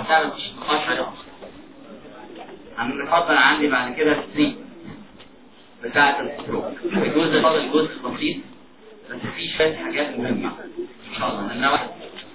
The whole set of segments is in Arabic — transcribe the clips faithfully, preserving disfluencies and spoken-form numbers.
ده مفيش نقاش عليه. انا بفضل عندي بعد كده الثري بتاعة الستروك. الجزء ده الجزء بسيط بس فيه شوية حاجات مهمة ان شاء الله. منها واحد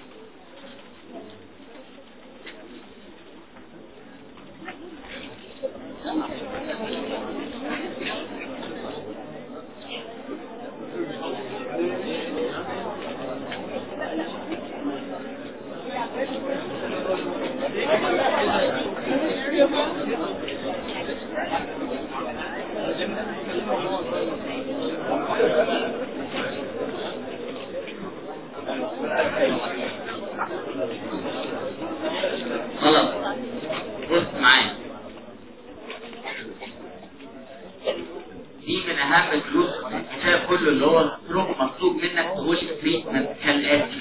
خلاص بص معايا، دي من اهم الدروس في الكتاب كله اللي هو الستروك. مطلوب منك تقول تريتمنت كالاتي.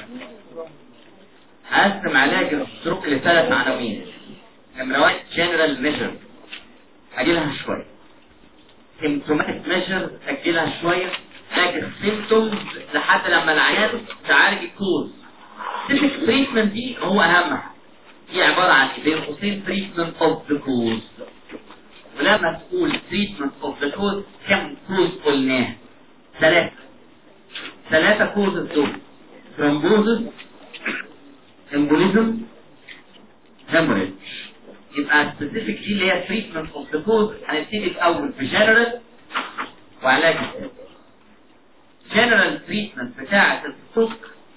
هقسم علاج الستروك لثلاث عناوين. نمرة واحد جنرال ميجر اجلها شويه، سيمتوماتيك ميجر اجلها شويه، لكن السيمتومز لحد لما العيان تعالج الكوز. سيبك تريتمنت دي هو اهم حاجه، دي عباره عن بين قوسين تريتمنت اوف ذا كوز. ولما تقول تريتمنت اوف ذا كوز كم كوز قلناها؟ ثلاثه ثلاثه كوزز دول: ثرومبوزس، امبوليزم، هيموريدج. يبقى سبيسيفيك دي اللي هي تريتمنت اوف ذا كوز. هنبتدي الاول بجنرال وعلاج السبب. جنرال تريتمنت بتاعه الستروك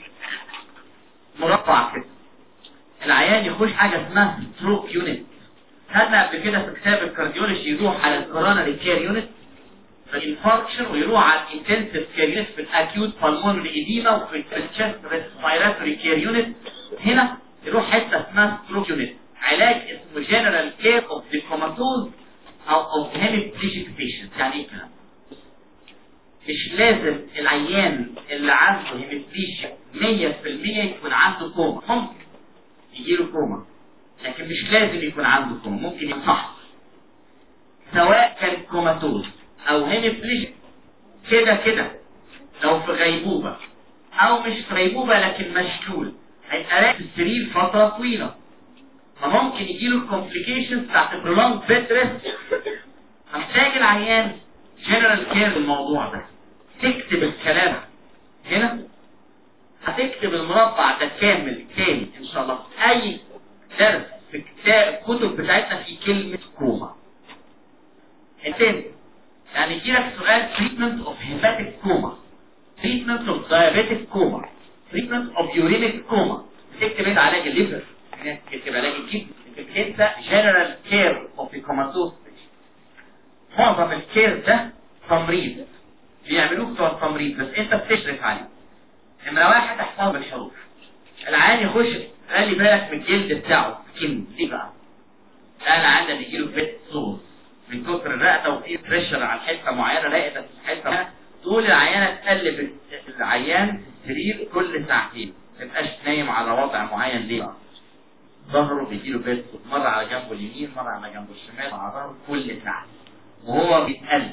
مربع كده، العيان يخش حاجه اسمها ستروك يونت. خدنا قبل كده في كتاب الكارديولوجي يروح على الكوروناري كير يونت في الانفاركشن، ويروح على الانتنسيف كير يونت في الاكيوت بالمونري ايديما، وفي التشست ريسبيراتوري كير يونت. هنا يروح حته اسمها ستروك يونت. علاج اسمه جنرال كير اوف ذا كوماتوز او اوف هيميبليجيك بيشنت. يعني ايه الكلام؟ مش لازم العيان اللي عنده هيميبليجيا مية في المية يكون عنده كوما. ممكن يجيله كوما لكن مش لازم يكون عنده كوما، ممكن يصح. سواء كان كوماتوز او هيميبليجيا كده كده لو في غيبوبة او مش في غيبوبة لكن مشلول هيبقى راقد في السرير فترة طويلة، فممكن يجيله الكومبليكيشنز بتاعت برولونج بيد ريست. محتاج العيان جنرال كير الموضوع ده. تكتب الكلام هنا، هتكتب المربع ده كامل تاني ان شاء الله. اي درس في كتاب الكتب بتاعتنا في كلمة كوما. التاني يعني يجيلك سؤال treatment of hepatic coma، treatment of diabetic coma، treatment of uremic coma. تكتب انت علاج الليفر، تكتب علاج الكبد، تكتب انت general care of the comatose. معظم الكير ده تمريض بيعملوه بتوع التمريض بس انت بتشرف عليه. نمرة واحد احفظ بالحروف. العيان يخش خلي بالك من الجلد بتاعه سكين. ليه بقى؟ انا عندنا بيجيله بيت صوص من كتر الرقبه وفي بريشر على حته معينه، رقبه في حته تقول العيانه تقلب العيان في السرير كل ساعتين، ما تبقاش نايم على وضع معين. ليه بقى؟ ظهره بيجيله بيت صوص مره على جنبه اليمين مره على جنبه الشمال مع ظهره كل ساعه وهو بيتقلب.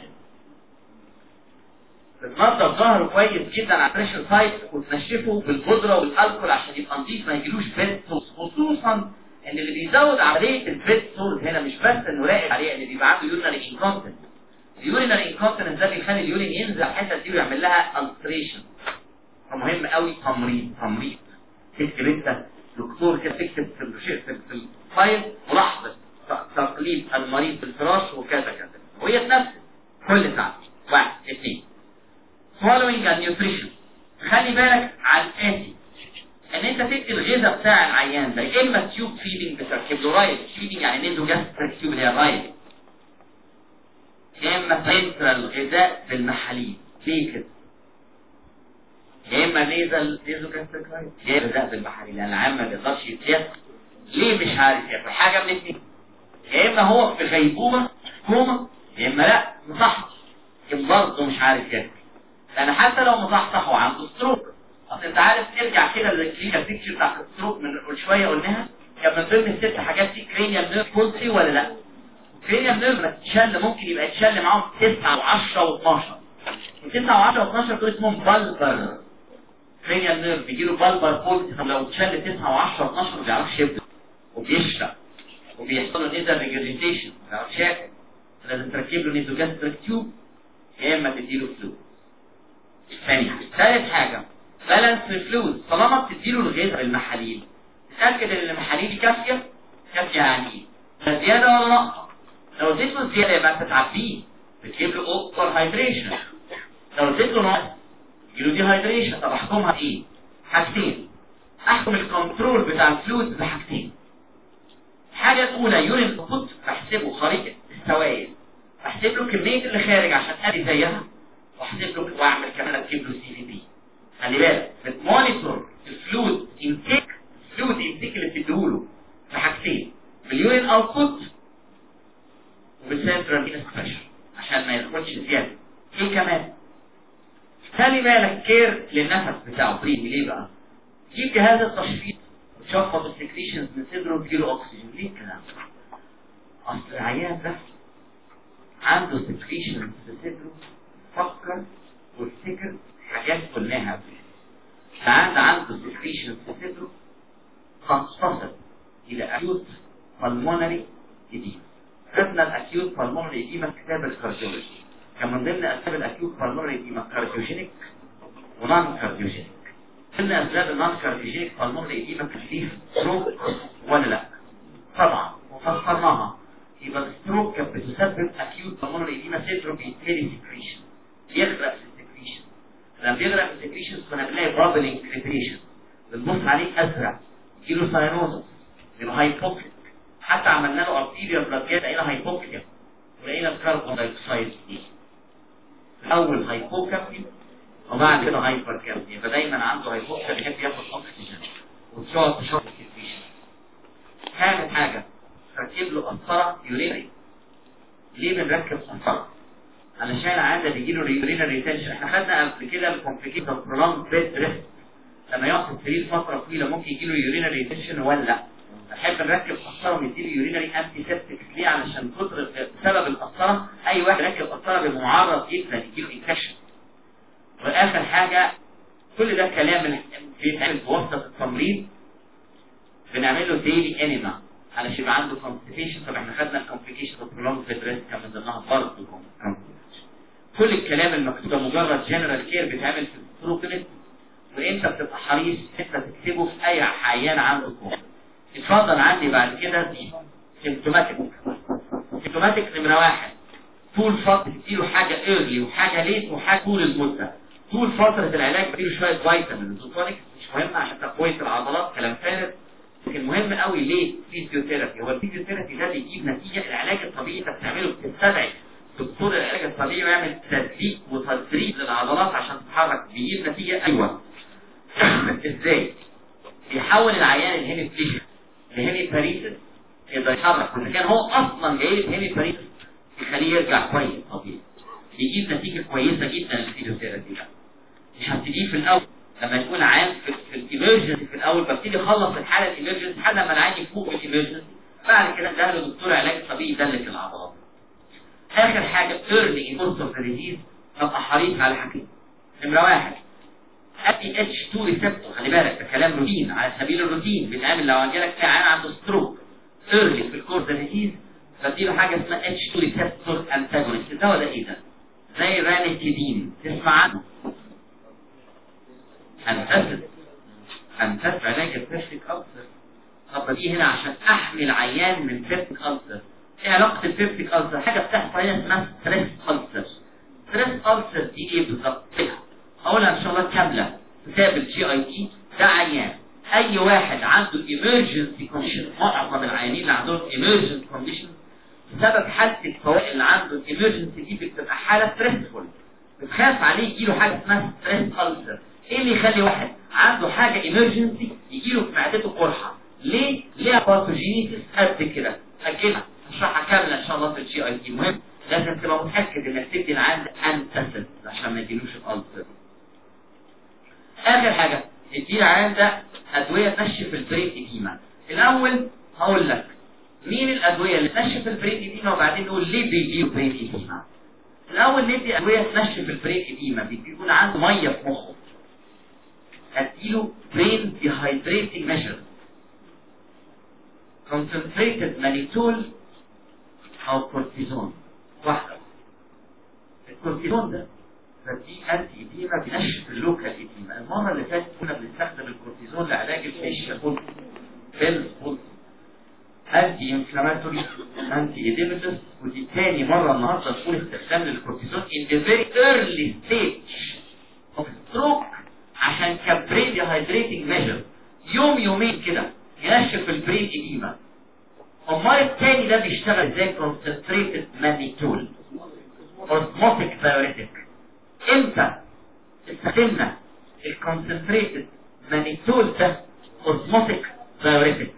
بتنضف ظهره كويس جدا على بريشر سايت وتنشفه بالبودره والالكول عشان يبقى نظيف ما يجيلوش بيت صوص. خصوصا ان اللي بيزود عمليه البيت صوص هنا مش بس انه راقد عليه، اللي بيبقى عنده يورينري انكونتنس. اليورينري انكونتنس ده بيخلي اليورين ينزل الحته دي ويعمل لها التريشن. فمهم قوي تمريض تمريض تكتب انت دكتور كده، تكتب في في الفايل ملاحظه تقليب المريض في الفراش وكذا كذا، وهي تنفذ كل ساعه. واحد اثنين following and nutrition. خلي بالك على الاتي ان انت تدي الغذاء بتاع العيان ده، يا اما تيوب فيدنج بتركب له رايل فيدنج يعني نيزو جاستريك تيوب اللي هي رايل، يا اما سنترال غذاء بالمحاليل. ليه كده؟ يا اما نيزل نيزو جاستريك رايل يا غذاء بالمحاليل لان العيان ما بيقدرش يتيسر. ليه مش عارف ياكل؟ حاجه من الاثنين، يا اما هو في غيبوبه كوما يا اما لا مصحصح يبقى برضه مش عارف ياكل. لان حتى لو مصحصح وعنده ستروك، اصل انت عارف ترجع كده للكلينيكال بيكتشر بتاعت الستروك من شويه قلناها كان من ضمن الست حاجات دي كرينيال نيرف بولسي ولا لا؟ كرينيال نيرف لما تتشل ممكن يبقى يتشل معاهم تسعة وعشرة واثناشر. وتسعة وعشرة واثناشر دول اسمهم بالبر كرينيال نيرف بيجي له بالبر بولسي. طب لو اتشل تسعة وعشرة واثناشر ما بيعرفش يبدا. وبيشرق وبيحصل له نيزل ريجرجيتيشن لو شاكل لازم تركب له نيزوجاستريك تيوب يا اما تديله فلويد. ثاني حاجه ثالث حاجه بالانس الفلويد. طالما بتديله الغذاء المحاليل تتاكد ان المحاليل كافيه. كافيه يعني ايه؟ زياده ولا ناقصه؟ لو اديت له زياده يبقى انت تعبيه بتجيب له اوفر هايدريشن. لو اديت له ناقص يجي له دي هايدريشن. طب احكمها ايه؟ حاجتين. احكم الكنترول بتاع الفلويد بحاجتين. الحاجه الاولى يورين اوتبوت بحسبه خريطه السوائل، بحسب له كميه اللي خارج عشان ادي زيها، واحسب له واعمل كمان اكتب له سي في بي. خلي بالك بتمونيتور الفلويد انتيك الفلويد انتيك اللي بتديهوله بحاجتين، باليورين اوتبوت وبالسنترال فينس بريشر عشان ما يدخلش زياده. ايه كمان؟ خلي بالك كير للنفس بتاعه بريمي. ليه بقى؟ جيب جهاز التشفيط وتشفط السكريشنز من صدره وتجيله اكسجين. ليه الكلام ده؟ اصل العيان ده عنده سكريشنز في صدره فكر وافتكر حاجات قلناها قبل كده. ساعات عنده سكريشنز في صدره تنتصل الى اكيوت بالمونري اديما. خدنا الاكيوت بالمونري اديما في كتاب الكارديولوجي، كان من ضمن اسباب الاكيوت بالمونري اديما كارديوجينيك ونون كارديوجينيك. من اسباب النون كارديوجينيك بالمونري اديما تكليف ستروك ولا لا؟ طبعا وفسرناها. يبقى الستروك كانت بتسبب اكيوت بالمونري اديما صدره بيتملي سكريشن، يغرق في السكريشن. لما بيغرق في السكريشن كنا بنلاقي بابلينج كريبريشن، بنبص عليه ازرق، يجيله ساينوزس، يبقى هايبوكسيك. حتى عملنا له ارتيريال بلاد جات لقينا هايبوكسيا ولقينا الكربون دايوكسيد دي. الاول هايبوكسيا وبعد كده هايبر كابنيا. فدايما عنده هايبوكسيا بيحب ياخد اكسجين وتقعد تشرب السكريشن. ثالث حاجه ركب له قسطره يورينري. ليه بنركب قسطره؟ علشان العيان ده بيجي له يورينري ريتنشن. احنا خدنا قبل كده الكومبليكيشن برولونج بيد ريست، لما يقعد في السرير فتره طويله ممكن يجي له يورينري ريتنشن ولا لا؟ نحب نركب قسطره ونديله يورينري انتي سيبتكس. ليه؟ علشان كتر بسبب القسطره اي واحد راكب قسطره بيبقى معرض جدا يجي له انفكشن. واخر حاجه كل ده كلام بيتعمل بواسطه التمريض، بنعمل له ديلي انيما علشان يبقى عنده كونستيبيشن. طب احنا خدنا الكومبليكيشن اوف برولونج بيد ريست كان من ضمنها برضه. كل الكلام المكتوب ده مجرد جنرال كير بيتعمل في الستروك، وانت بتبقى حريص انت تكتبه في اي عيان عنده كوم. اتفضل عندي بعد كده دي سيمتوماتيك. سيمتوماتيك نمره واحد طول فتره تديله حاجه ايرلي وحاجه ليت وحاجه طول المده. طول فتره العلاج بديله شويه فيتامين زوتونيك مش مهم عشان تقويه العضلات، كلام فارغ. لكن مهم قوي ليه فيزيوثيرابي. هو الفيزيوثيرابي ده بيجيب نتيجه. العلاج الطبيعي انت بتعمله بتستدعي دكتور العلاج الطبيعي ويعمل تدريب وتدريب للعضلات عشان تتحرك، بيجيب نتيجه. ايوه ازاي؟ بيحول العيان الهيميبليجيا لهيميباريسيس يقدر يتحرك، وإذا كان هو اصلا جاي له هيميباريسيس يخليه يرجع كويس طبيعي. بيجيب نتيجه كويسه جدا الفيزيوثيرابي ده. مش هبتديه في الاول لما يكون عيان في, في الايمرجنسي. في الاول ببتدي اخلص الحاله الايمرجنسي لحد ما العيان يفوق من الايمرجنسي، بعد كده ده له دكتور علاج طبيعي يدلك العضلات. اخر حاجه early course of the disease ابقى حريص على حاجتين. نمره واحد ادي اتش اتنين ريسبتور. خلي بالك ده كلام روتين على سبيل الروتين بيتعمل لو جالك عيان عنده ستروك early في الكورس ده ديزيز بديله حاجه اسمها اتش اتنين ريسبتور انتاجونست. الدواء ده ايه ده؟ زي رانيتيدين، تسمع عنه؟ انتسد انتسد علاج البيرسيك ألسر. طب دي هنا عشان احمي العيان من بيرسيك ألسر. ايه علاقه البيرسيك ألسر؟ حاجه بتحصل هنا اسمها ستريس ألسر. ستريس ألسر دي ايه بالظبط؟ اقولها ان شاء الله كامله. كتاب الجي اي تي ده عيان اي واحد عنده ايمرجنسي كونديشن. معظم العيانين اللي عندهم ايمرجنسي كونديشن بسبب حاله الفوائد اللي عنده الايمرجنسي دي بتبقى حاله ستريسفول، بتخاف عليه يجيله حاجه اسمها ستريس ألسر. ايه اللي يخلي واحد عنده حاجه ايمرجنسي يجيله في معدته قرحه؟ ليه؟ ليها باثوجينيسيس قد كده. اجلها هشرحها كامله ان شاء الله في الجي اي تي. مهم لازم تبقى متاكد انك تدي العيان انتسد عشان ما يجيلوش الألسر. اخر حاجه ادي العيان ده ادويه تنشف البرين اديما. الاول هقول لك مين الادويه اللي تنشف البرين اديما وبعدين نقول ليه بيجيله برين اديما. الاول ندي ادويه تنشف البرين اديما بيكون عنده ميه في مخه. اديله برين ديهايدريتنج ميجر. concentrated مانيتول او كورتيزون. واحدة الكورتيزون ده فدي انتي ايديما بينشف اللوكال ايديما. المرة اللي فاتت كنا بنستخدم الكورتيزون لعلاج الفيشيا بولس بيلز بولس انتي انفلاماتوري انتي ايديمتس. ودي تاني مرة النهاردة نقول استخدام للكورتيزون in the very early stage of stroke عشان كبرين ديهايدريتنج ميجر يوم يومين كده ينشف البرين ايديما. امال التاني ده بيشتغل ازاي؟ كونسنتريتد مانيتول اوزموتيك دايوريتك. امتى استخدمنا الكونسنتريتد مانيتول ده اوزموتيك دايوريتك؟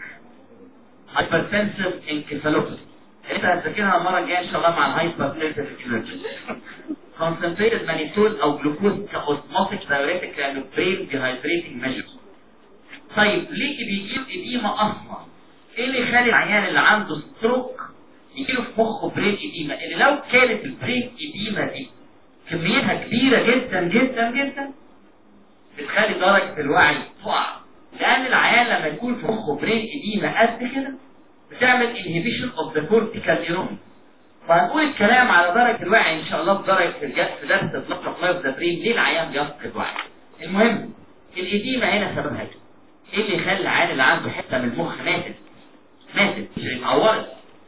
هايبرتنسيف انكفالوباثي. انت هتذاكرها المره الجايه ان شاء الله مع الهايبرتنسيف انرجي. كونسنتريتد مانيتول او جلوكوز كاوزموتيك دايوريتك لانه برين ديهايدريتنج ميجر. طيب ليه بيجيب اديمه اصلا؟ ايه اللي يخلي العيان اللي عنده ستروك يجيله في مخه برين اديمه؟ اللي لو كانت البرين اديمه دي كميتها كبيره جدا جدا جدا بتخلي درجه الوعي تقع. لان العيان لما يكون في مخه برين اديمه قد كده بتعمل inhibition of the cortical neuron. وهنقول الكلام على درجه الوعي ان شاء الله بدرجه في درس البلوك اوف لايف ذا برين ليه العيان بيفقد وعي. المهم الاديمه هنا سببها ايه؟ ايه اللي يخلي العيان اللي عنده حته من المخ ماتت ماتت مش اتعورت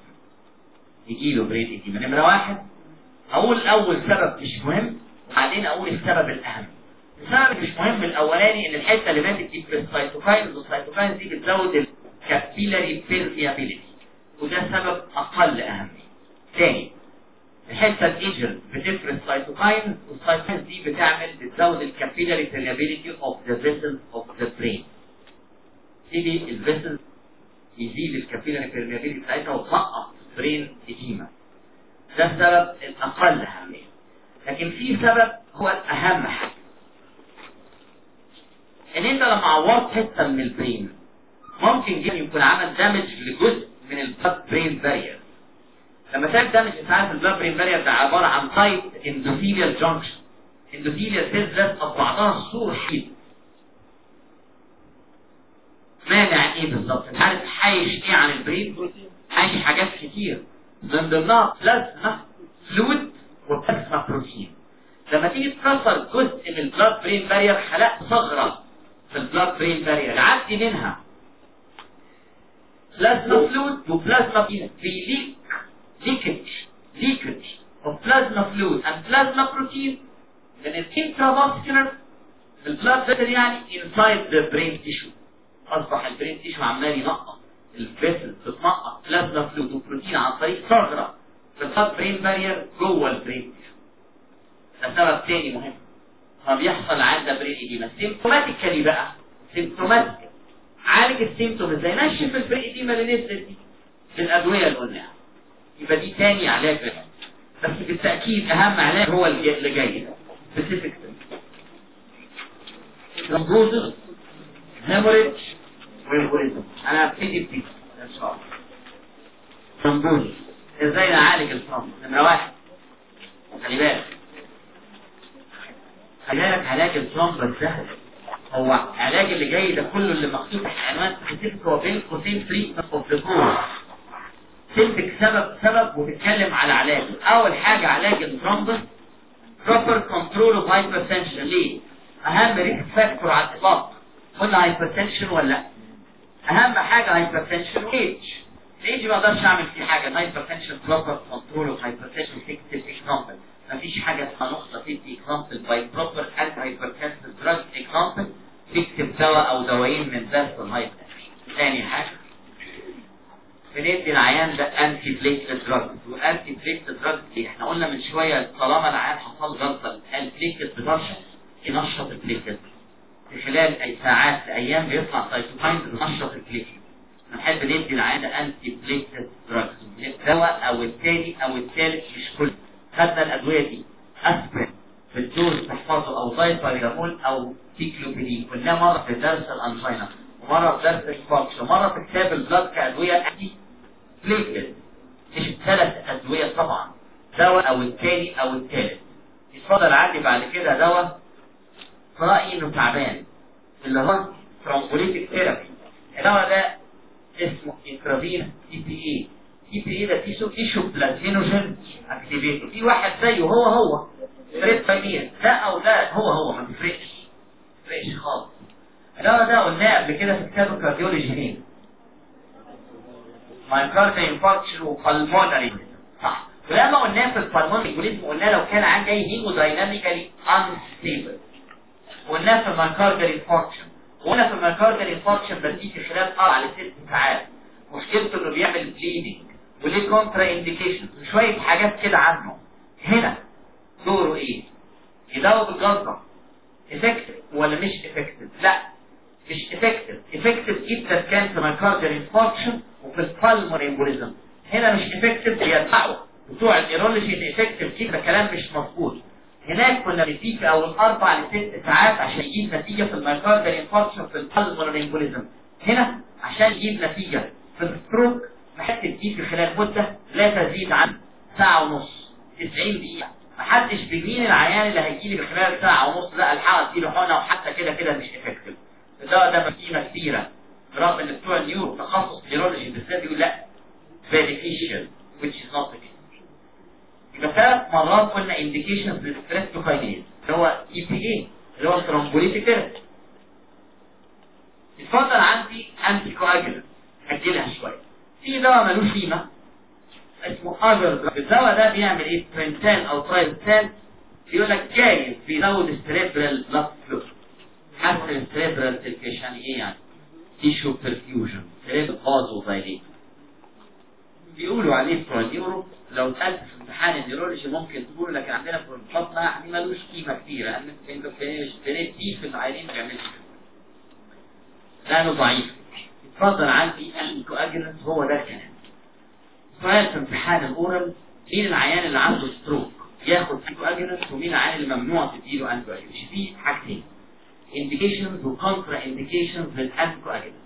يجيله برين اديمه؟ نمره واحد اقول اول سبب مش مهم وبعدين اقول السبب الاهم. السبب مش مهم الاولاني ان الحته اللي ماتت دي في السيتوكاينز والسيتوكاينز دي بتزود الكابيلاري بيرميابيليتي وده سبب اقل اهميه. ثاني الحته الايجر بتفرز سيتوكاينز والسيتوكاينز دي بتعمل بتزود الكابيلاري بيرميابيليتي اوف ذا فيسلز اوف ذا برين. تيجي الفيسلز يزيد الكابيلاري بيرميابيليتي بتاعتها وتنقص برين اديما. ده السبب الاقل اهميه. لكن في سبب هو الاهم حاجه ان انت لما عورت حته من البرين ممكن جدا يكون عمل دامج لجزء من البلاد برين بارير. لما تعمل دامج انت عارف البلاد برين بارير ده عباره عن تايت اندوثيليال جانكشن. اندوثيليال سيلز لازقه في بعضها سور حيد. مانع ايه بالظبط؟ انت عارف حايش ايه عن البرين؟ حايش حاجات كتير من ضمنها بلازما فلويد وبلازما بروتين. لما تيجي تكسر جزء من البلاد برين بارير خلقت ثغره في البلاد برين بارير يعدي منها بلازما فلويد وبلازما بروتين. في ليك ليكج ليكج of plasma fluid and plasma protein من الانترافاسكولار البلاد فيسل يعني inside the brain tissue. اصبح البرين تيشو عمال ينقط الفيسل بتنقط بلازما فلويد وبروتين عن طريق ثغره في البلاد برين بارير جوه البرين تيشو. ده سبب تاني مهم فبيحصل عند برين ايديما. سيمتوماتيكالي بقى سيمتوماتيكال عالج السيمتوم ازاي؟ نشف البرين ايديما اللي نزلت دي بالادويه اللي قلناها. يبقى دي تاني علاج بقى. بس بالتاكيد اهم علاج هو اللي جاي ده سبيسيفيك ترومبوزس هيموريدج وإمبوليزم. انا هبتدي بتيجي ان شاء الله. ترومبوزس ازاي نعالج الترومبوز؟ نمره واحد خلي بالك خلي بالك علاج الترومبوز سهل. هو علاج اللي جاي ده كله اللي مكتوب في العنوان سبيسيفيك هو بين قوسين تريتمنت اوف ذا كوز. تمسك سبب سبب وتتكلم على علاجه. اول حاجه علاج الترومبوز proper control of hypertension. ليه؟ اهم ريسك فاكتور على الاطلاق. قلنا هايبرتنشن ولا لا؟ اهم حاجه هايبرتنشن وايج. الايج ما اقدرش اعمل فيه حاجه. الهايبرتنشن بروبر كنترول اوف هايبرتنشن تكتب اكزامبل. مفيش حاجه اسمها نقطه تدي اكزامبل باي بروبر انتي هايبرتنشن دراج اكزامبل تكتب دواء او دوايين من درس الهايبرتنشن. ثاني حاجه بندي العيان ده انتي بليتلت دراج. وانتي بليتلت دراج دي احنا قلنا من شويه طالما العيان حصل جلطه البليتلت بتنشط ينشط البليتلت في خلال اي ساعات لايام بيطلع سايتوكاينز بنشط البليتلت. نحب ندي العيان انتي بليتلت دراج الدواء او الثاني او الثالث مش كله. خدنا الادويه دي اسبرين في الدوز تحفظه او دايباريرامول او تيكلوبيدين. قلنا مره في درس الانجينا ومره في درس الفاكش ومره في كتاب البلاد كادويه انتي بليتلت. مش ثلاث ادويه طبعا دواء او الثاني او الثالث. يتفضل عندي بعد كده دواء في رايي انه تعبان اللي هو ترومبوليتيك ثيرابي. الدواء ده اسمه انترافينوس تي بي اي. تي بي اي ده تيشو تيشو بلازينوجين اكتيفيتور. في واحد زيه هو هو تريبتامين، ده او ده هو هو ما بيفرقش ما بيفرقش خالص. ده ده قلناه قبل كده في كتاب الكارديولوجي هنا، مايوكارديال انفاركشن وبالمونري صح. ولما قلناه في البالمونري قلنا لو كان عندي هيمودايناميكالي انستيبل، قلناه في المايوكارديال انفاركشن. وقلنا في المايوكارديال انفاركشن بديه في خلال اربع لست ساعات، مشكلته انه بيعمل بليدنج وليه كونترا انديكيشن وشويه حاجات كده عنه. هنا دوره ايه؟ يداوي بالجلطه. افكتيف ولا مش افكتيف؟ لا مش افكتيف. افكتيف جدا كان في مايوكارديال انفاركشن وفي البالمونري امبوليزم. هنا مش افكتيف، بيدفعوا بتوع النيرولوجي افكتيف كده، كلام مش مظبوط. هناك كنا بنديه في اول اربع لست ساعات عشان يجيب نتيجه في المايوكارديال انفاركشن في البالمونري امبوليزم. هنا عشان يجيب نتيجه في الستروك محتاج تديه في خلال مده لا تزيد عن ساعه ونص، تسعين دقيقه. محدش بيجين العيان اللي هيجي لي بخلال ساعه ونص لا الحق اديله حقنه وحتى كده كده مش افكتيف. الدواء ده مكينه كتيره برغم ان بتوع النيورو تخصص نيرولوجي بالذات يقول لا beneficial which is not the case. يبقى ثلاث مرات قلنا indications للستريبتوكاينيز اللي هو اي بي اي اللي هو الثرومبوليتيك ثيرابي. اتفضل عندي انتي كواجولانت اجلها شويه. في دواء ملوش قيمه اسمه اجر. الدواء ده بيعمل ايه؟ ترنتان او ترايبتان. بيقول لك جايز بيزود السريبرال بلاد فلو، حسن السريبرال سيركيشن. يعني ايه يعني؟ تيشو برفيوجن، سريبرال فازو دايليتور. بيقولوا عليه بتوع النيورو لو سالت في امتحان النيورولوجي ممكن تقول لكن عندنا في البطنه يعني ملوش قيمه كتير لان انت بنديه في العيانين ما بيعملش لانه ضعيف. اتفضل عندي انتي كواجولانت هو ده الكلام. سؤال في امتحان الاورال، مين العيان اللي عنده ستروك ياخد انتي كواجولانت ومين العيان اللي ممنوع تديله انتي كواجولانت؟ في حاجتين indications وكونترا indications للانتي كواجولانت.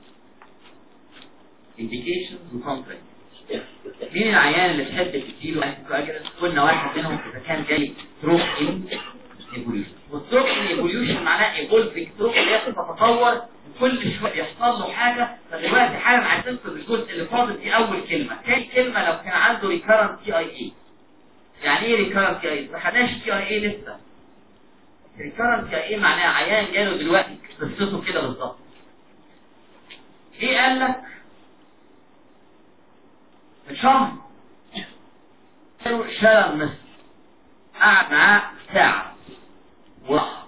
indications وكونترا. مين العيان اللي تحب تديله انتي كواجولانت؟ قلنا واحد منهم اذا كان جاي ستروك ان ايفوليوشن. والستروك ان ايفوليوشن معناه ايفولفنج ستروك اللي هي بتتطور كل شويه يحصل له حاجه. فدلوقتي حالا عايزين في الجزء اللي فاضل دي اول كلمه، ثاني كلمه لو كان عنده ريكارنت تي اي اي. يعني ايه ريكارنت تي اي اي؟ ما خدناش تي اي اي لسه. ريكارنت تي اي اي معناها عيان جاله دلوقتي قصته كده بالظبط. ايه قال لك؟ من شهر قالوا شلل مصر، قعد معاه ساعه وراح،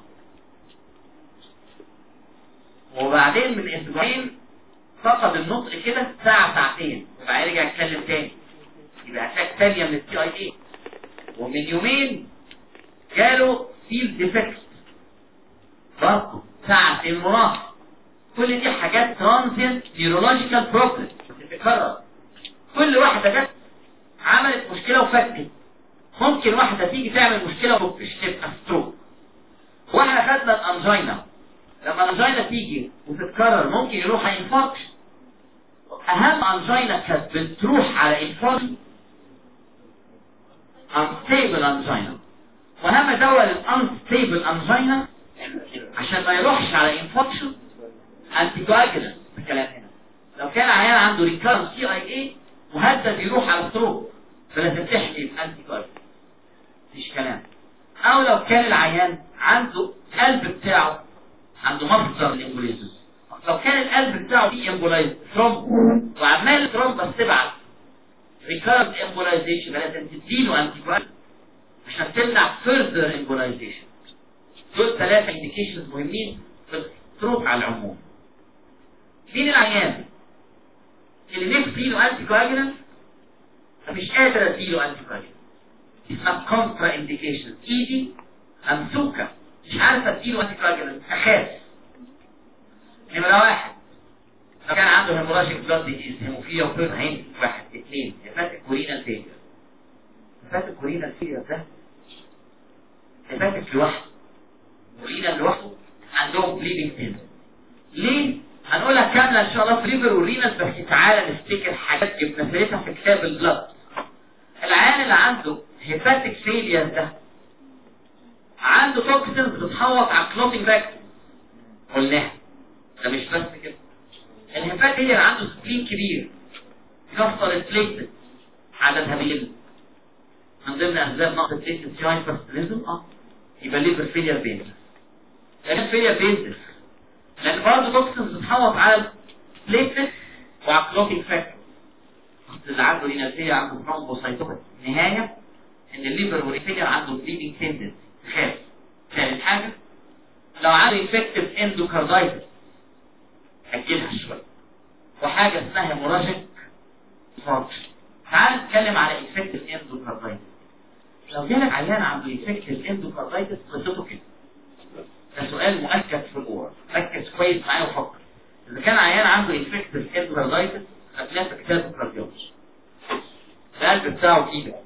وبعدين من اسبوعين فقد النطق كده ساعة ساعتين وبعدين رجع يتكلم تاني، يبقى اتاك تانية من التي اي اي. ومن يومين جاله فيل ديفكت برضه ساعتين ونص. كل دي حاجات ترانزينت نيورولوجيكال بروبلم بتتكرر. كل واحدة جت عملت مشكلة وفكت. ممكن واحدة تيجي تعمل مشكلة ومش تبقى ستروك. واحنا خدنا الانجينا، لما الانجينا تيجي وتتكرر ممكن يروح على انفاركشن. اهم انجينا كانت بتروح على انفاركشن unstable انجينا، واهم دواء للانستيبل انجينا عشان ما يروحش على انفاركشن انتي كواجولانت. الكلام هنا لو كان عيان عنده ريكارنت سي اي اي مهدد يروح على ستروك فلازم تحمي الانتي كواجولانت، مفيش كلام. او لو كان العيان عنده القلب بتاعه عنده مصدر الامبوليزم، لو كان القلب بتاعه فيه امبولايز ترومب وعمال ترومب بس تبعت ريكارد امبولايزيشن لازم تديله انتي كواجولانت عشان تمنع فيرذر امبولايزيشن. دول ثلاثه انديكيشنز مهمين في الستروك على العموم. مين العيان اللي نفسي له انتي كواجولانت فمش قادر اديله انتي كواجولانت؟ اسمها كونترا انديكيشن. ايدي ممسوكه مش عارف اديله انتي كواجولانت، اخاف. نمرة واحد لو كان عنده هيموراجيك بلاد ديزيز، هيموفيليا وبيرن عين. واحد اثنين هيباتيك كورينال فيلير. هيباتيك كورينال فيلير ده هيباتيك لوحده، كورينال لوحده عندهم بليدنج سيل. ليه؟ هنقولها كامله ان شاء الله في ليفر ورينال، بس تعالى نفتكر حاجات جبنا سيرتها في كتاب البلاد. العيان اللي عنده هيباتيك فيلير ده عنده توكسينز بتحوط على الكلوتينج فاكتور، قلناها. ده مش بس كده، الهيبات هي اللي عنده سبلين كبير يكسر البليتلت عددها بيقل، من ضمن اسباب نقص البليتلت في هايبرستينيزم اه يبقى ليفر فيلير بينزل. لان فيلير بينزل لان برضه توكسنز بتحوط على البليتلت وعلى الكلوتينج فاكتور. اللي عنده رينالفيلير عنده ثرومبوسايتوبيا، النهايه ان الليفر والفيلير عنده بليدنج تندنسي. تخاف. ثالث حاجه لو عنده انفكتيف اندوكاردايتس اجلها شويه، وحاجه اسمها هيموراجيك فانكشن. تعال نتكلم على انفكتيف اندوكاردايتس. لو جالك عيان عنده انفكتيف اندوكاردايتس قصته كده، ده سؤال مؤكد في الاورال، ركز كويس معايا وفكر. اذا كان عيان عنده انفكتيف اندوكاردايتس هتلاقي في كتاب الكارديولوجي القلب بتاعه كده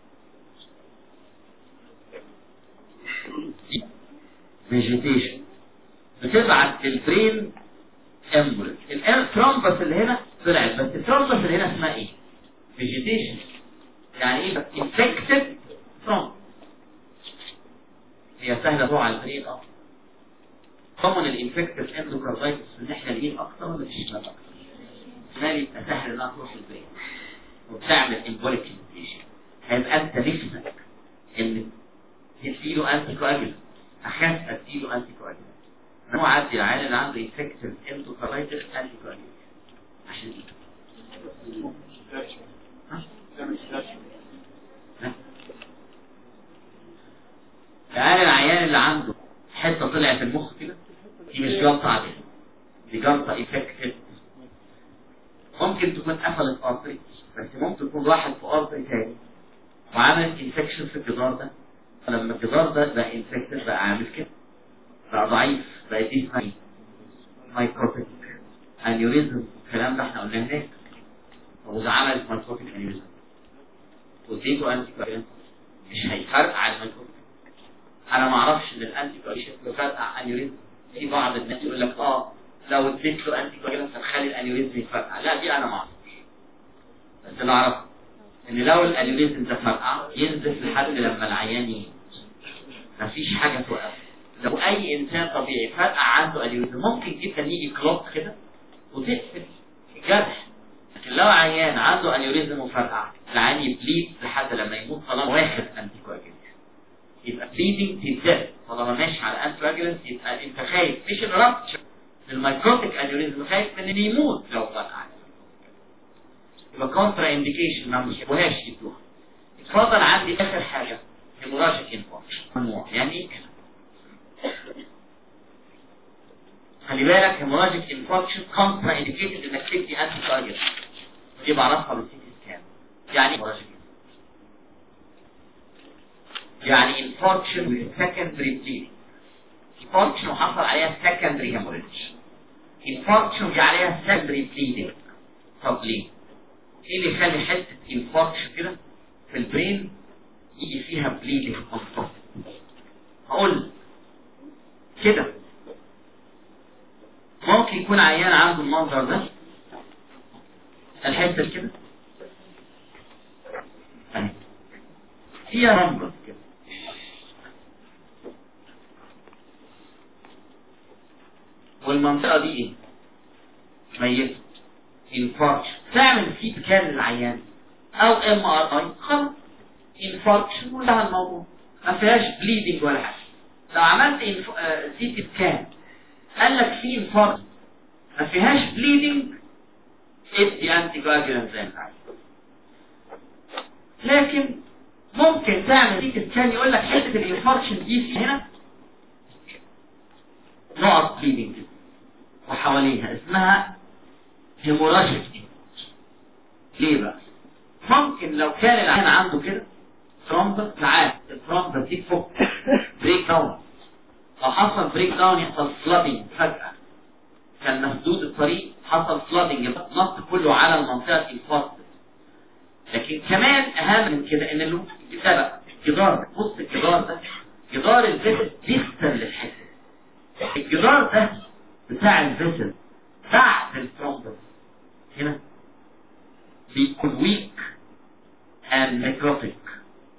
فيجيتيشن بتبعت البرين امبولس. الترومبس اللي هنا طلعت، بس الترومبس اللي هنا اسمها ايه؟ فيجيتيشن. يعني ايه؟ انفكتد ترومبس. هي سهله تروح على البرين اه. طبعا الانفكتد اندوكاردايتس في الناحيه اليمين اكتر ولا في الشمال اكتر؟ الشمال يبقى سهل انها تروح البرين وبتعمل امبوليك فيجيتيشن. هيبقى انت نفسك ان تديله انتي كواجولانت، اخاف اديله انتي كواجولانت. هو عادي العيان اللي عنده انفكتيف اندوكاردايتس انتي كواجولانت عشان ايه؟ العيان العيان اللي عنده حته طلعت في المخ كده، دي مش جلطه عاديه، دي جلطه انفكتيف. ممكن تكون قفلت ارتري، بس ممكن يكون راحت في ارتري تاني وعملت انفكشن في الجدار ده. فلما الجدار ده بقى انفكتيف بقى عامل كده، بقى ضعيف، بقى دي اسمها مايكروتيك انيوريزم. الكلام ده احنا قلناه هناك. وإذا عملت مايكروتيك انيوريزم واديته انتي كواجولانت مش هيفرقع المايكروتيك. انا ما اعرفش ان الانتي كواجولانت بيفرقع انيوريزم. في بعض الناس يقول لك اه لو اديت له انتي كواجولانت هتخلي الانيوريزم يفرقع. لا دي انا ما اعرفش، بس اللي اعرفه ان لو الانيوريزم ده فرقع ينزف لحد لما العيان يموت، مفيش حاجه توقف. لو اي انسان طبيعي فرقع عنده انيوريزم ممكن جدا يجي كلوب كده وتقفل الجرح، لكن لو عيان عنده انيوريزم وفرقع العيان يبليد لحد لما يموت طالما واخد انتي كواجولانت. يبقى بليدنج تبدا طالما ماشي على انتي كواجولانت. يبقى انت خايف مش الرابتشر للمايكروتيك انيوريزم، خايف من ان يموت لو فرقع. يبقى كونترا انديكيشن ما بيحبوهاش يدوها. اتفضل عندي اخر حاجه هيموراجيك انفاركشن. ممنوع. يعني ايه كده؟ خلي بالك هيموراجيك انفاركشن كونترا انديكيتد انك تدي انتي كواجولانت، دي بعرفها بالسي تي سكان. يعني هيموراجيك يعني انفاركشن with secondary bleeding. انفاركشن وحصل عليها secondary hemorrhage. انفاركشن وجي عليها secondary bleeding. طب ليه؟ ايه اللي يخلي حته انفاركشن كده في البرين يجي فيها بليدنج مصطفى؟ هقول كده ممكن يكون عيان عنده المنظر ده، الحته كده اهي فيها رمبس كده، والمنطقه دي ايه؟ ميته. انفاركشن تعمل سي سكان للعيان او ام ار اي، خلاص انفاركشن وانتهى الموضوع، ما فيهاش بليدنج ولا حاجه. لو عملت انف... آه... سي سكان قال لك في انفاركشن ما فيهاش بليدنج، ادي انتي كواجولانت زي ما عايز. لكن ممكن تعمل سي سكان يقول لك حته الانفاركشن دي في هنا نقط بليدنج وحواليها اسمها هيموراجيك. ليه بقى؟ ممكن لو كان العيان عنده كده ترومبس، ساعات الترومبس دي تفك بريك داون، لو حصل بريك داون يحصل فلادنج فجأة، كان مسدود الطريق حصل فلادنج نط كله على المنطقة الفاصلة. لكن كمان أهم من كده إن اللي سبق الجدار، بص الجدار ده جدار الفيسل ديستال للحته، الجدار ده بتاع الفيسل بعد الترومبس هنا بيكون ويك and necrotic.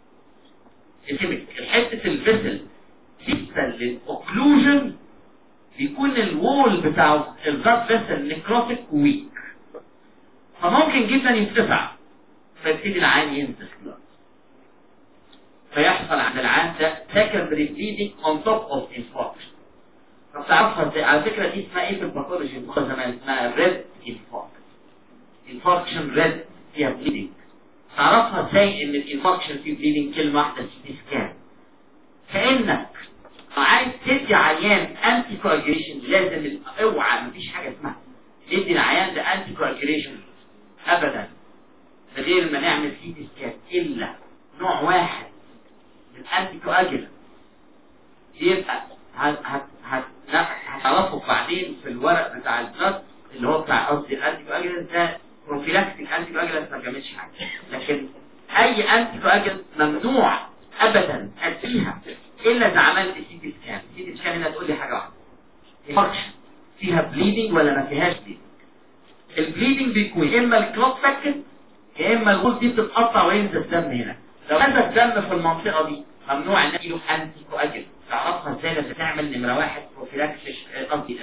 الحتة الفيسل ديستال للأوكلوجن بيكون الوول بتاع البلاد فيسل نكروتيك ويك، فممكن جدا يتقطع فيبتدي العين ينزل بلاد، فيحصل عند العين ده secondary bleeding on top of infarction. طب تعرفها ازاي؟ على فكره دي اسمها ايه في الباثولوجي زمان؟ اسمها ريد انفاركشن. انفاركشن ريد فيها بليدنج. تعرفها ازاي ان الانفاركشن فيه بليدنج؟ كلمه واحده، سي سكان. كانك عايز تدي عيان انتي كواجيليشن، لازم اوعى مفيش حاجه اسمها تدي العيان ده انتي كواجيليشن ابدا من غير ما نعمل سي سكان، الا نوع واحد من الانتي كواجيلنت يبقى هت هت هت هتعرفه بعدين في الورق بتاع البلد اللي هو بتاع قصدي الانتي كواجيلنت ده بروفيلاكتيك انتي كواجيلنت ما بيعملش حاجه، لكن اي انتي كواجيلنت ممنوع ابدا اديها الا اذا عملت سي تي سكان. سي تي سكان هنا تقول لي حاجه واحده، فانكشن فيها بليدنج ولا ما فيهاش بليدنج. البليدنج بيكون يا اما الكلوت فكت يا اما الغول دي بتتقطع وينزل الدم هنا. لو نزل الدم في المنطقه دي ممنوع ان له انتي كواجيلنت. تعرفها ازاي؟ لازم تعمل نمره واحد بروفيلاكسيس قصدي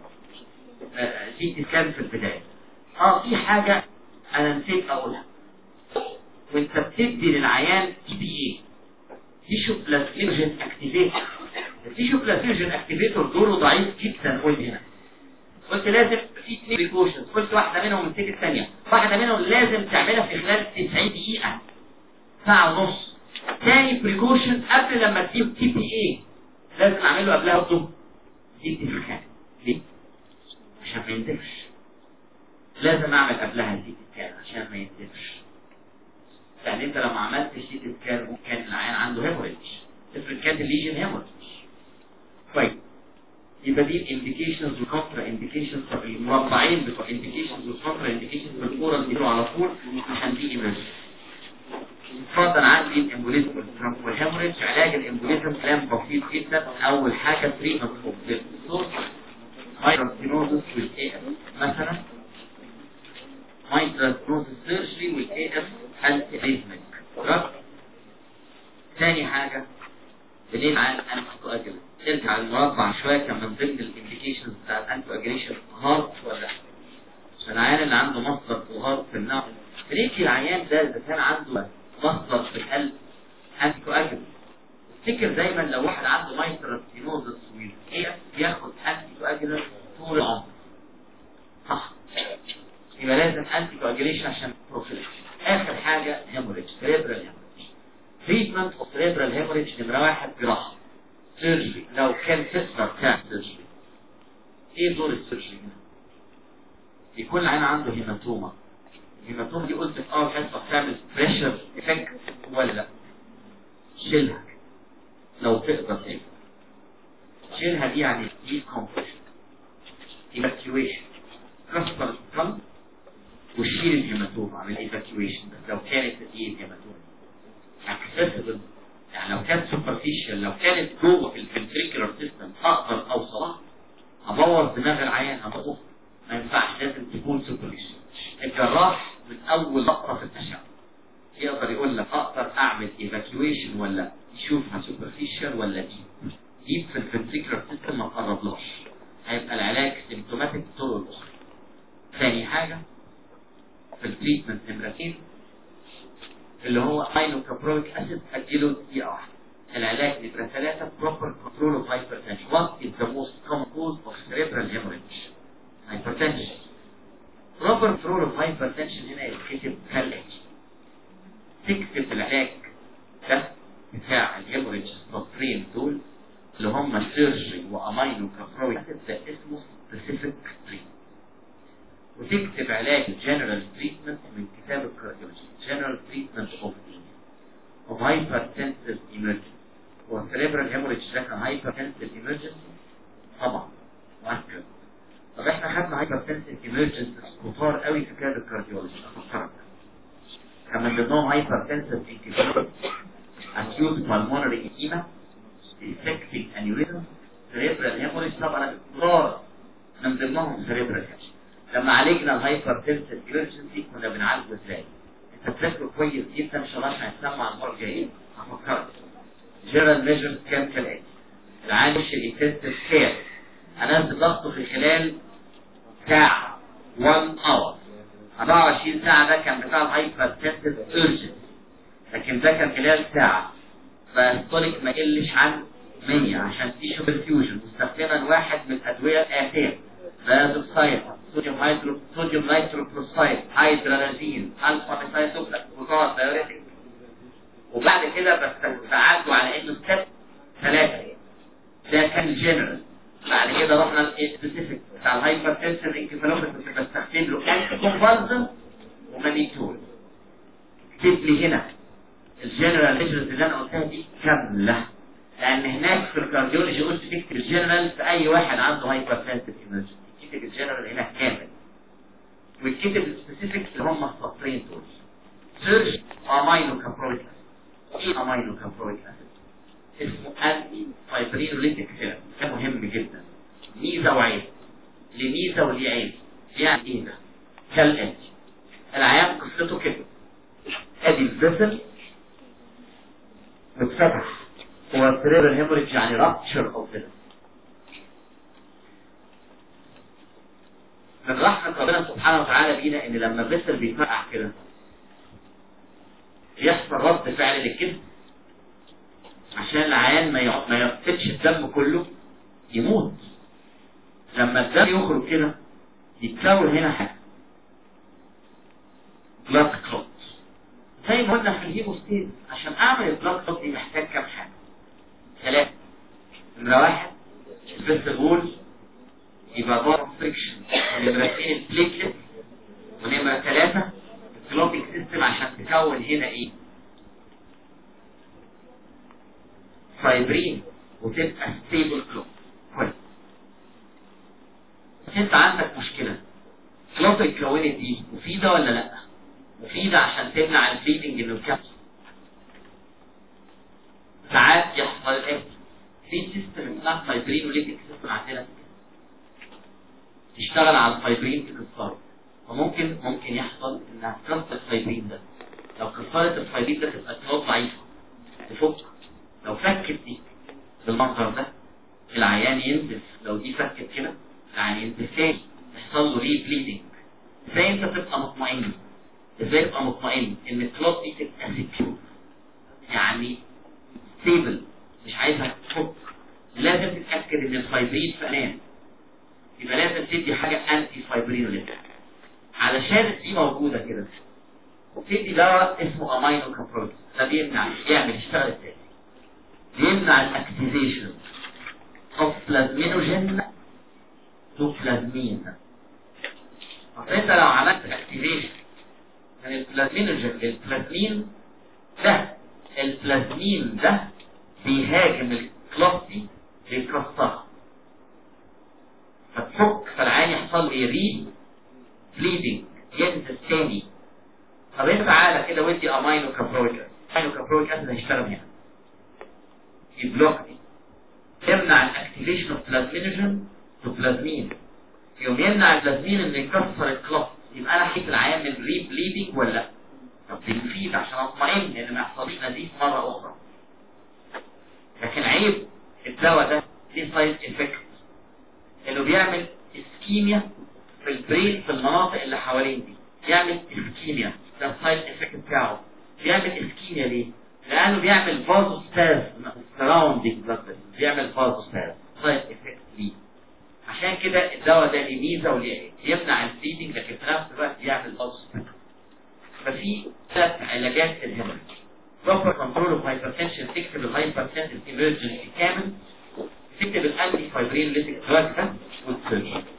سي تي سكان في البدايه. اه في حاجه انا نسيت اقولها، وانت بتدي للعيان تي بي اي تيشو بلازمينوجين اكتيفيتور. التيشو بلازمينوجين اكتيفيتور دوره ضعيف جدا. قلت هنا قلت لازم في اثنين بريكوشنز، قلت واحده منهم نسيت الثانيه. واحده منهم لازم تعملها في خلال تسعين دقيقه، ساعه ونص. ثاني بريكوشن قبل لما تجيب تي بي اي لازم اعمله قبلها برضه سي تي سكان. ليه؟ عشان ما يندفش. لازم اعمل قبلها سي تي سكان عشان ما يندفش. يعني انت لما عملت سي تي سكان ممكن العيان عنده هيموريدج، افرض كانت الليجن هيموريدج. طيب يبقى دي الانديكيشنز والكونترا انديكيشنز، المربعين بتوع انديكيشنز والكونترا انديكيشنز بالاورال بيقولوا على طول عشان دي ايمرجنسي. اتفضل عندي الامبوليزم والهيموريدج. علاج الامبوليزم كلام بسيط جدا. اول حاجه تريتمنت اوف ذا سورس مايترال والاي اف، مثلا مايترال سيرجري والاي اف انتي اريثميك دراج. ثاني حاجه بنين عن انتي كواجيلنت. ترجع المربع شويه كان من ضمن الانديكيشنز بتاع الانتي كواجيليشن هارت ولا عشان العيان اللي عنده مصدر في الهارت في النقل. بريكي العيان ده اذا كان عنده مصدر في القلب انتي كواجيلنت. افتكر دايما لو واحد عنده مايترال ستينوزس والاي بياخد انتي كواجيلنت طول العمر، صح؟ يبقى لازم انتي كواجيليشن عشان بروفيلاكس. اخر حاجه هيموريدج، سيريبرال هيموريدج. تريتمنت اوف سيريبرال هيموريدج نمره واحد جراحه سيرجري. لو كان تقدر تعمل سيرجري. ايه دور السيرجري هنا؟ يكون العين عنده هيماتوما. الهيماتوما دي قلت في اول حصه بتعمل بريشر افكت ولا لا؟ شيلها لو تقدر تقدر شيلها. دي يعني دي كومبريشن ايفاكيويشن، كسر القلب وشيل الهيماتوما، اعمل ايفاكيويشن. بس لو كانت ايه الهيماتوما اكسسبل، يعني لو كانت سوبرفيشال، لو كانت جوه في الفنتريكولار سيستم اقدر اوصلها، ابوظ دماغ العيان، ابوظ. ما ينفعش، لازم تكون سوبرفيشال. الجراح من اول لقطه في التشعب يقدر يقول لك اقدر اعمل ايفاكيويشن ولا يشوفها سوبرفيشال ولا ديب. ديب في الفنتريكولار سيستم ما تقربلهاش، هيبقى العلاج سيمتوماتيك بالطرق الاخرى. ثاني حاجه في التريتمنت نمرتين اللي هو اينوكابرويك اسيد اديله دقيقه واحده. العلاج نمره ثلاثه بروبر كنترول اوف هايبرتنشن. وات از ذا موست كومن كوز اوف سيريبرال هيموريدج؟ هايبرتنشن. بروبر كنترول اوف هايبرتنشن هنا يتكتب كالاتي. تكتب العلاج ده بتاع الهيموريدج سطرين دول اللي هم سيرجري وامينوكابرويك اسيد، ده اسمه سبيسيفيك تريتمنت. وتكتب علاج الجنرال تريتمنت من كتاب الكارديولوجي. جنرال تريتمنت اوف اوف هايبرتنسيف ايمرجنسي. هو السيريبرال هيموريدج ده كان هايبرتنسيف ايمرجنسي طبعا مؤكد. طب احنا خدنا هايبرتنسيف ايمرجنسي كتار قوي في كتاب الكارديولوجي. افكرك كان من ضمنهم هايبرتنسيف انكفالوباثي، اكيوت بالمونري ايديما، ديسكتيك انيوريزم، سيريبرال هيموريدج. طبعا كتار من ضمنهم سيريبرال هيموريدج. لما عالجنا الهايبرتنسيف ايمرجنسي كنا بنعالجه ازاي؟ انت تذاكره كويس جدا ان شاء الله عشان هتسمع المره الجايه. هفكرك جنرال ميجرز كان كالاتي: العيان يخش الانتنسيف كير انزل ضغطه في خلال ساعه واحد اور. أربعة وعشرين ساعه ده كان بتاع الهايبرتنسيف ايرجنت، لكن ده كان خلال ساعه. فالستوليك ما يقلش عن مية عشان تيشو برفيوجن، مستخدما واحد من الادويه الاتيه: بازوكسايد، صوديوم هيدرو صوديوم نيتروكلوسايد، هيدرالازين، الفا ميثايلوكسيد، وطبعا دايوريتك. وبعد كده بستعادوا على انه ستيب ثلاثه. ده كان الجنرال. بعد كده رحنا السبيسيفيك بتاع الهايبرتنسيف انكفالوباثي، بستخدم له انتي كونفالسنت ومانيتول. اكتب لي هنا الجنرال ميجرز اللي انا قلتها دي كامله، لان هناك في الكارديولوجي قلت تكتب الجنرال في اي واحد عنده هايبرتنسيف ايمرجنسي، تكتب الجنرال هنا كامل، وتكتب السبيسيفيك اللي هم السطرين دول. سيرش امينو كابرويك اسيد. ايه امينو كابرويك اسيد؟ اسمه انتي فايبرينوليتيك ثيرابي، ده مهم جدا. ميزه وعيب. ليه ميزه وليه عيب؟ يعني ايه ده؟ كالاتي: العيان قصته كده، ادي الفيسل متفتح، هو السريبرال هيموريدج يعني رابتشر او كده. من رحمة ربنا سبحانه وتعالى بينا ان لما الفيسل بيتفقع كده يحصل رد فعل للكبد، عشان العيان ما يع- ما يفقدش الدم كله يموت. لما الدم يخرج كده يتكون هنا حاجه بلاد كلوت، زي ما قلنا في الهيموستيز. عشان اعمل البلاد كلوت دي محتاج كام حاجه؟ ثلاثه. نمره واحد الفيسل وول يبقى بار فريكشن، ونمره اثنين البليكلت، ونمره ثلاثه الكلوتيك سيستم عشان تكون هنا ايه؟ فايبرين، وتبقى ستيبل كلوت. كويس. انت عندك مشكله، كلوت اتكونت دي مفيده ولا لا؟ مفيده عشان تمنع البليدنج انه يكمل. ساعات يحصل ايه؟ في سيستم اسمها فايبرينوليتيك سيستم عندنا تشتغل على الفايبرين تكسره، وممكن ممكن يحصل انها تكسر الفايبرين ده. لو كسرت الفايبرين ده تبقى كلوت ضعيفه تفك. لو فكت دي بالمنظر ده العيان ينزف. لو دي فكت كده العيان ينزف تاني، يحصل له ري بليدنج. ازاي انت تبقى مطمئن؟ ازاي تبقى مطمئن ان الكلوت دي تبقى سكيور، يعني ستيبل، مش عايزها تفك؟ لازم تتاكد ان الفايبرين في امان. يبقى لازم تدي حاجه انتي فايبرينوليتيك. علشان دي موجوده كده تدي دواء اسمه امينو كابرويك. ده بيمنع يعمل يشتغل ازاي؟ بيمنع الاكتيفيشن اوف بلازمينوجين تو بلازمين. فانت لو عملت اكتيفيشن من البلازمينوجين للبلازمين ده، البلازمين ده بيهاجم الكلوت دي بيكسرها فتفك، فالعين يحصل ايه؟ ري بليدنج، ينزل تاني. طب انت تعالى كده ودي امينو كابرويك. امينو كابرويك اسيد هيشتغل هنا يبلوك دي، يمنع الاكتيفيشن اوف بلازمينوجين تو بلازمين، يوم يمنع البلازمين انه يكسر الكلوت. يبقى انا حيت العيان من ري بليدنج ولا لا؟ طب دي مفيد عشان اطمئن ان ما يحصلش نزيف مره اخرى. لكن عيب الدواء ده ليه سايد افكت، انه بيعمل اسكيميا في البرين في المناطق اللي حوالين دي. يعمل اسكيميا، ده السايد افكت بتاعه. بيعمل اسكيميا ليه؟ لانه بيعمل فازوستاز سراوندينج بلاد، بيعمل فازوستاز سايد افكت ليه. عشان كده الدواء ده ليه ميزه وليه عيب، يمنع البليدنج لكن في نفس الوقت يعمل فازوستاز. ففي ثلاث علاجات للهيموريدج. بروبر كنترول اوف هايبرتنشن، تكتب الهايبرتنشن ايمرجنسي كامل، تكتب الانتي فايبرينوليتيك دراج ده، والسيرجري.